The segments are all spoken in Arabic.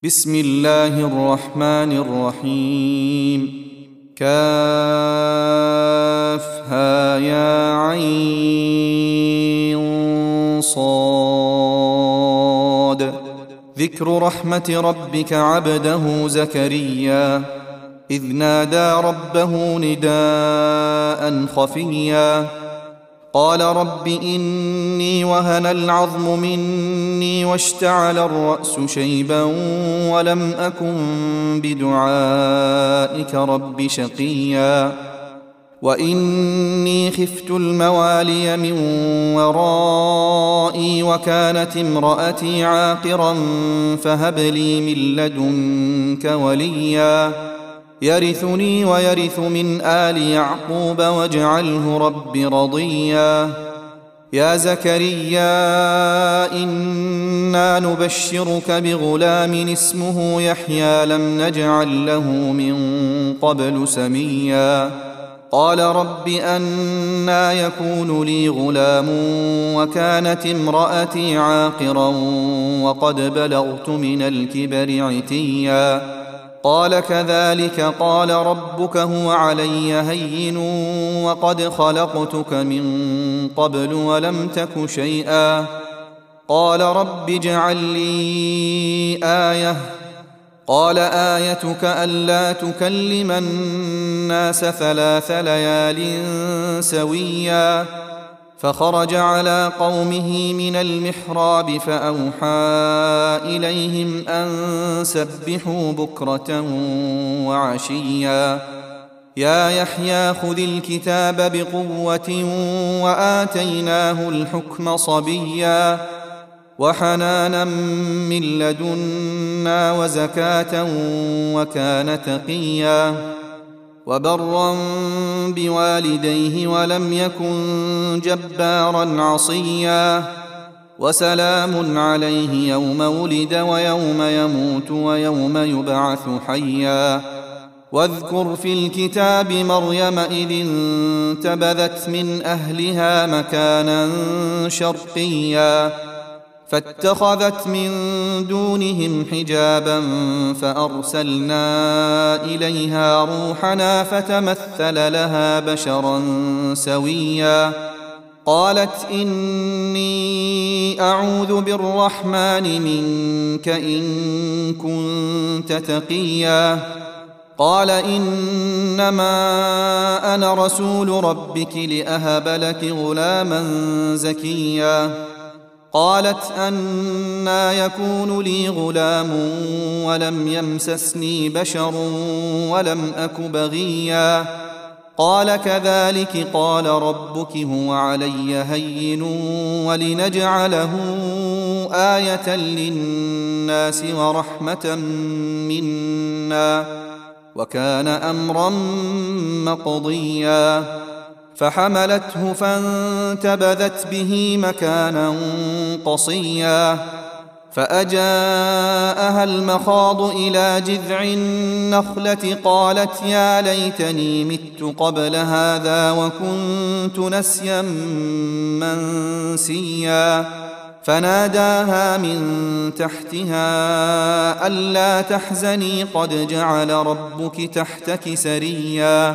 بسم الله الرحمن الرحيم. كافها يا عين صاد. ذكر رحمة ربك عبده زكريا إذ نادى ربه نداء خفيا قال رب إني وهن العظم مني واشتعل الرأس شيبا ولم أكن بدعائك رب شقيا وإني خفت الموالي من ورائي وكانت امرأتي عاقرا فهب لي من لدنك وليا يرثني ويرث من آل يعقوب واجعله رب رضيا يا زكريا إنا نبشرك بغلام اسمه يحيى لم نجعل له من قبل سميا قال رب أنى يكون لي غلام وكانت امرأتي عاقرا وقد بلغت من الكبر عتيا قال كذلك قال ربك هو علي هين وقد خلقتك من قبل ولم تك شيئا قال رب اجعل لي آية قال آيتك ألا تكلم الناس 3 ليال سويا فخرج على قومه من المحراب فأوحى إليهم أن سبحوا بكرة وعشيا يا يحيى خذ الكتاب بقوة وآتيناه الحكم صبيا وحنانا من لدنا وزكاة وكان تقيا وبرا بوالديه ولم يكن جبارا عصيا وسلام عليه يوم ولد ويوم يموت ويوم يبعث حيا واذكر في الكتاب مريم إذ انتبذت من أهلها مكانا شرقيا فاتخذت من دونهم حجابا فأرسلنا إليها روحنا فتمثل لها بشرا سويا قالت إني أعوذ بالرحمن منك إن كنت تقيا قال إنما أنا رسول ربك لأهب لك غلاما زكيا قالت أنى يكون لي غلام ولم يمسسني بشر ولم أك بغيا قال كذلك قال ربك هو علي هين ولنجعله آية للناس ورحمة منا وكان أمرا مقضيا فحملته فانتبذت به مكانا قصيا فأجاءها المخاض إلى جذع النخلة قالت يا ليتني مت قبل هذا وكنت نسيا منسيا فناداها من تحتها ألا تحزني قد جعل ربك تحتك سريا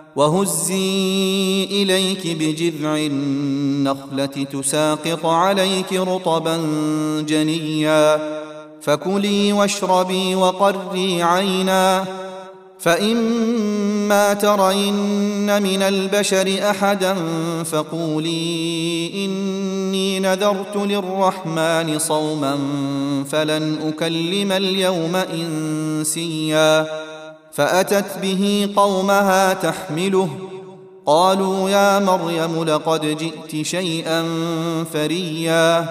وهزي إليك بجذع النخلة تساقط عليك رطبا جنيا فكلي واشربي وقري عينا فإما ترين من البشر أحدا فقولي إني نذرت للرحمن صوما فلن أكلم اليوم إنسيا فأتت به قومها تحمله قالوا يا مريم لقد جئت شيئا فريا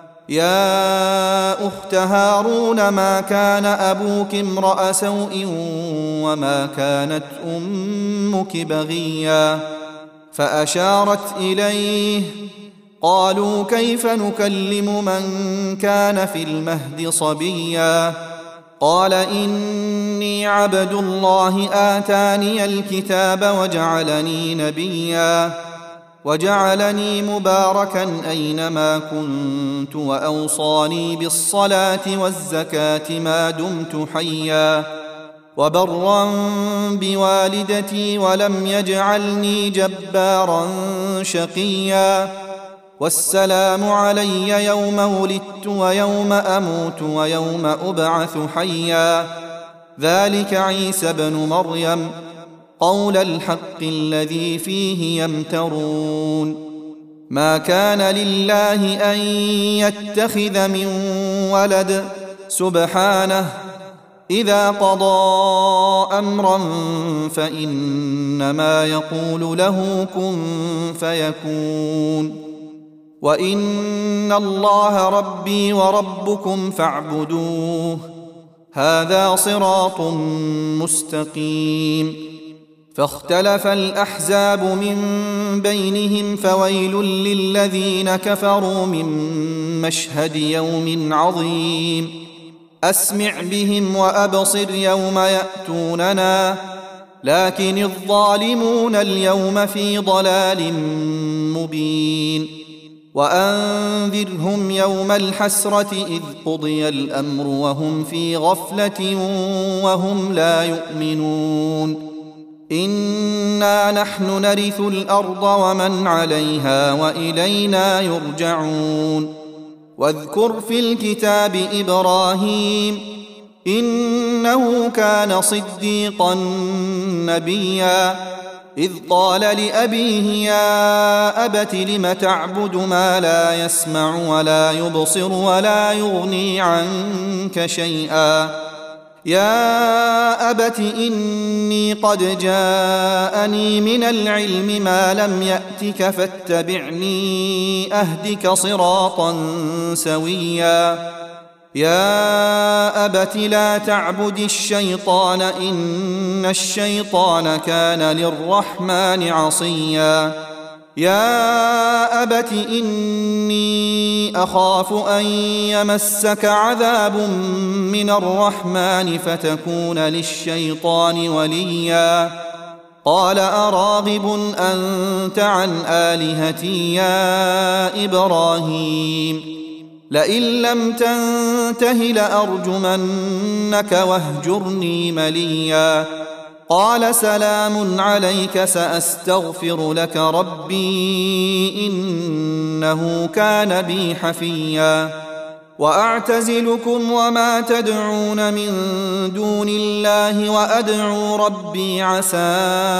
يا أخت هارون ما كان أبوك امرأ سوء وما كانت أمك بغيا فأشارت إليه قالوا كيف نكلم من كان في المهد صبيا قال إني عبد الله آتاني الكتاب وجعلني نبيا وجعلني مباركا أينما كنت وأوصاني بالصلاة والزكاة ما دمت حيا وبرا بوالدتي ولم يجعلني جبارا شقيا والسلام علي يوم ولدت ويوم أموت ويوم أبعث حيا ذلك عيسى بن مريم قول الحق الذي فيه يمترون ما كان لله أن يتخذ من ولد سبحانه إذا قضى أمرا فإنما يقول له كن فيكون وإن الله ربي وربكم فاعبدوه هذا صراط مستقيم فاختلف الأحزاب من بينهم فويل للذين كفروا من مشهد يوم عظيم أسمع بهم وأبصر يوم يأتوننا لكن الظالمون اليوم في ضلال مبين وأنذرهم يوم الحسرة إذ قضي الأمر وهم في غفلة وهم لا يؤمنون إنا نحن نرث الأرض ومن عليها وإلينا يرجعون واذكر في الكتاب إبراهيم إنه كان صديقا نبيا إذ قال لأبيه يا أبت لم تعبد ما لا يسمع ولا يبصر ولا يغني عنك شيئا يا أبت إني قد جاءني من العلم ما لم يأتك فاتبعني أهدك صراطا سويا يا أبت لا تعبد الشيطان إن الشيطان كان للرحمن عصيا يا أبت إني أخاف أن يمسك عذاب من الرحمن فتكون للشيطان وليا قال أراغب أنت عن آلهتي يا إبراهيم لئن لم تنته لأرجمنك واهجرني مليا قال سلام عليك سأستغفر لك ربي إنه كان بي حفيا وأعتزلكم وما تدعون من دون الله وأدعو ربي عسى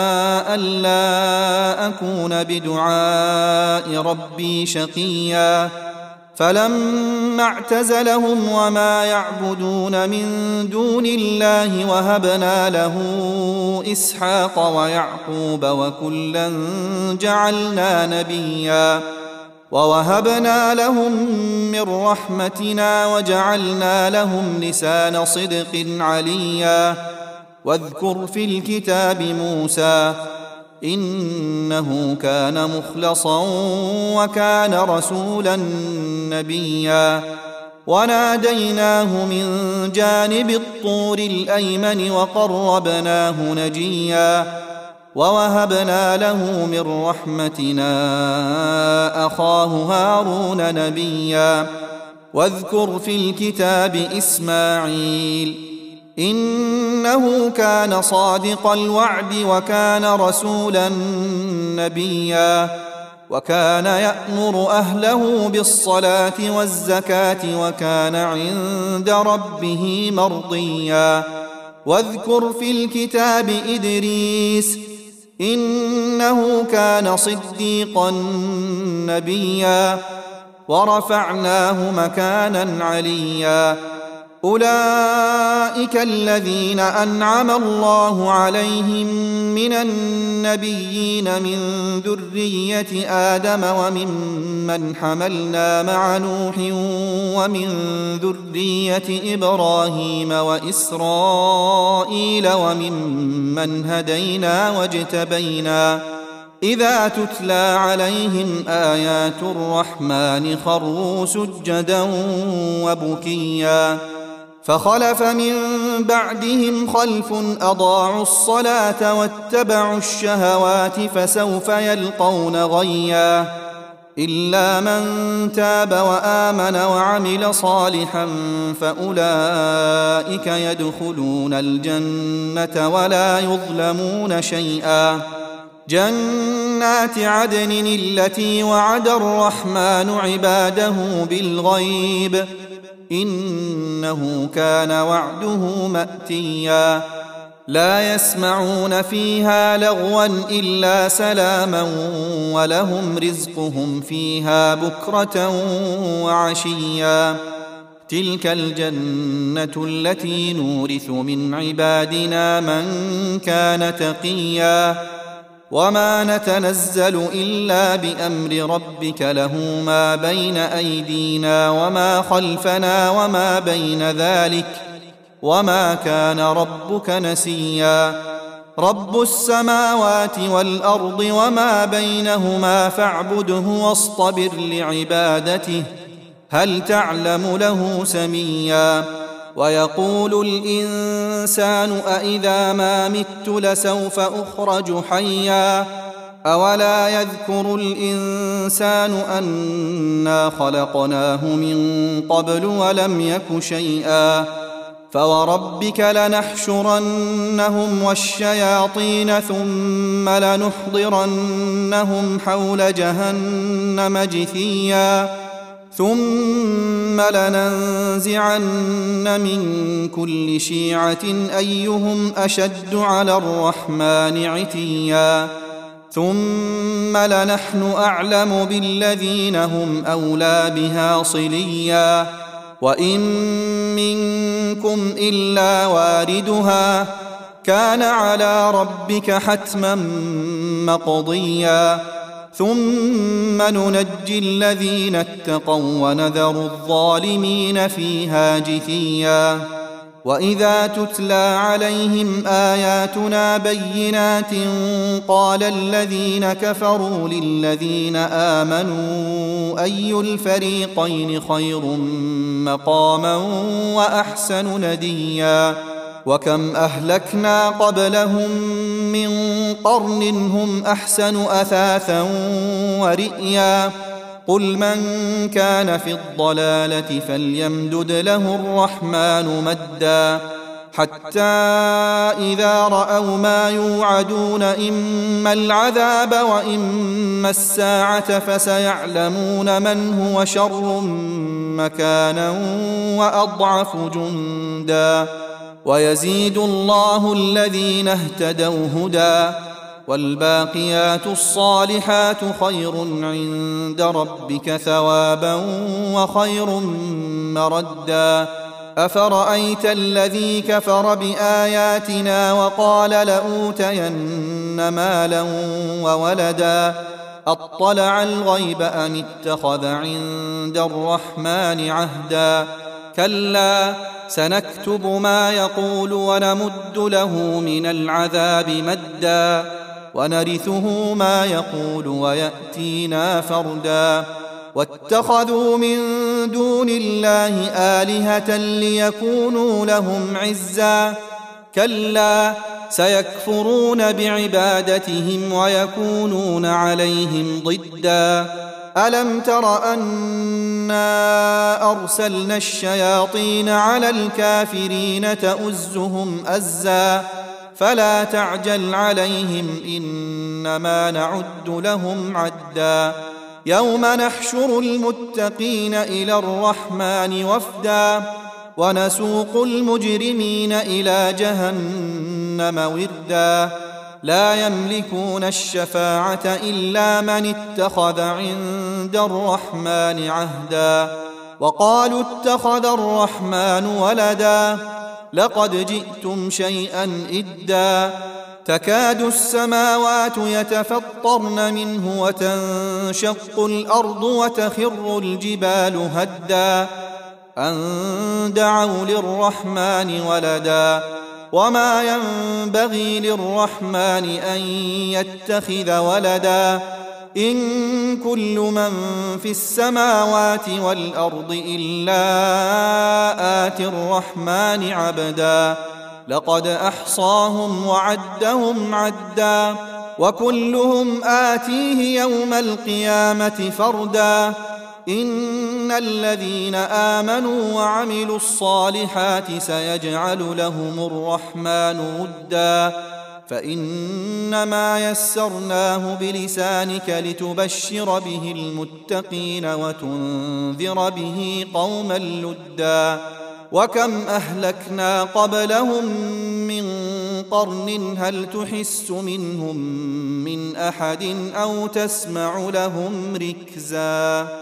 ألا أكون بدعاء ربي شقيا فلما اعتزلهم وما يعبدون من دون الله وهبنا له إسحاق ويعقوب وكلا جعلنا نبيا ووهبنا لهم من رحمتنا وجعلنا لهم لسان صدق عليا واذكر في الكتاب موسى إنه كان مخلصا وكان رسولا نبيا وناديناه من جانب الطور الأيمن وقربناه نجيا ووهبنا له من رحمتنا أخاه هارون نبيا واذكر في الكتاب إسماعيل إنه كان صادق الوعد وكان رسولا نبيا وكان يأمر أهله بالصلاة والزكاة وكان عند ربه مرضيا واذكر في الكتاب إدريس إنه كان صديقا نبيا ورفعناه مكانا عليا أولئك الذين أنعم الله عليهم من النبيين من ذرية آدم وممن حملنا مع نوح ومن ذرية إبراهيم وإسرائيل وممن هدينا واجتبينا إذا تتلى عليهم آيات الرحمن خروا سجدا وبكيا فخلف من بعدهم خلف أضاعوا الصلاة واتبعوا الشهوات فسوف يلقون غيا إلا من تاب وآمن وعمل صالحا فأولئك يدخلون الجنة ولا يظلمون شيئا. جنات عدن التي وعد الرحمن عباده بالغيب إنه كان وعده مأتيا. لا يسمعون فيها لغوا إلا سلاما ولهم رزقهم فيها بكرة وعشيا. تلك الجنة التي نورث من عبادنا من كان تقيا. وما نتنزل إلا بأمر ربك له ما بين أيدينا وما خلفنا وما بين ذلك وما كان ربك نسيا. رب السماوات والأرض وما بينهما فاعبده واصطبر لعبادته هل تعلم له سميا. ويقول الإنسان أإذا ما مت لسوف أخرج حيا أولا يذكر الإنسان أنا خلقناه من قبل ولم يك شيئا. فوربك لنحشرنهم والشياطين ثم لنحضرنهم حول جهنم جثيا ثم لننزعن من كل شيعة أيهم أشد على الرحمن عتيا ثم لنحن أعلم بالذين هم أولى بها صليا وإن منكم إلا واردها كان على ربك حتما مقضيا ثم ننجي الذين اتقوا ونذر الظالمين فيها جثيا. وإذا تتلى عليهم آياتنا بينات قال الذين كفروا للذين آمنوا أي الفريقين خير مقاما وأحسن نديا. وكم أهلكنا قبلهم من قرن هم أحسن أثاثا ورئيا. قل من كان في الضلالة فليمدد له الرحمن مدا حتى إذا رأوا ما يوعدون إما العذاب وإما الساعة فسيعلمون من هو شر مكانا وأضعف جندا. ويزيد الله الذين اهتدوا هدى والباقيات الصالحات خير عند ربك ثوابا وخير مردا. أفرأيت الذي كفر بآياتنا وقال لأوتين مالا وولدا أطلع الغيب أم اتخذ عند الرحمن عهدا. كلا سنكتب ما يقول ونمد له من العذاب مدا ونرثه ما يقول ويأتينا فردا. واتخذوا من دون الله آلهة ليكونوا لهم عزا. كلا سيكفرون بعبادتهم ويكونون عليهم ضدا. ألم تر أنا أرسلنا الشياطين على الكافرين تؤزهم أزا فلا تعجل عليهم إنما نعد لهم عدا. يوم نحشر المتقين إلى الرحمن وفدا ونسوق المجرمين إلى جهنم وردا. لا يملكون الشفاعة إلا من اتخذ عند الرحمن عهدا. وقالوا اتخذ الرحمن ولدا لقد جئتم شيئا إدا. تكاد السماوات يتفطرن منه وتنشق الأرض وتخر الجبال هدا أن دعوا للرحمن ولدا وما ينبغي للرحمن أن يتخذ ولدا إن كل من في السماوات والأرض إلا آتي الرحمن عبدا لقد أحصاهم وعدهم عدا وكلهم آتيه يوم القيامة فردا إن الذين آمنوا وعملوا الصالحات سيجعل لهم الرحمن ودا فإنما يسرناه بلسانك لتبشر به المتقين وتنذر به قوما لدا وكم أهلكنا قبلهم من قرن هل تحس منهم من أحد أو تسمع لهم ركزا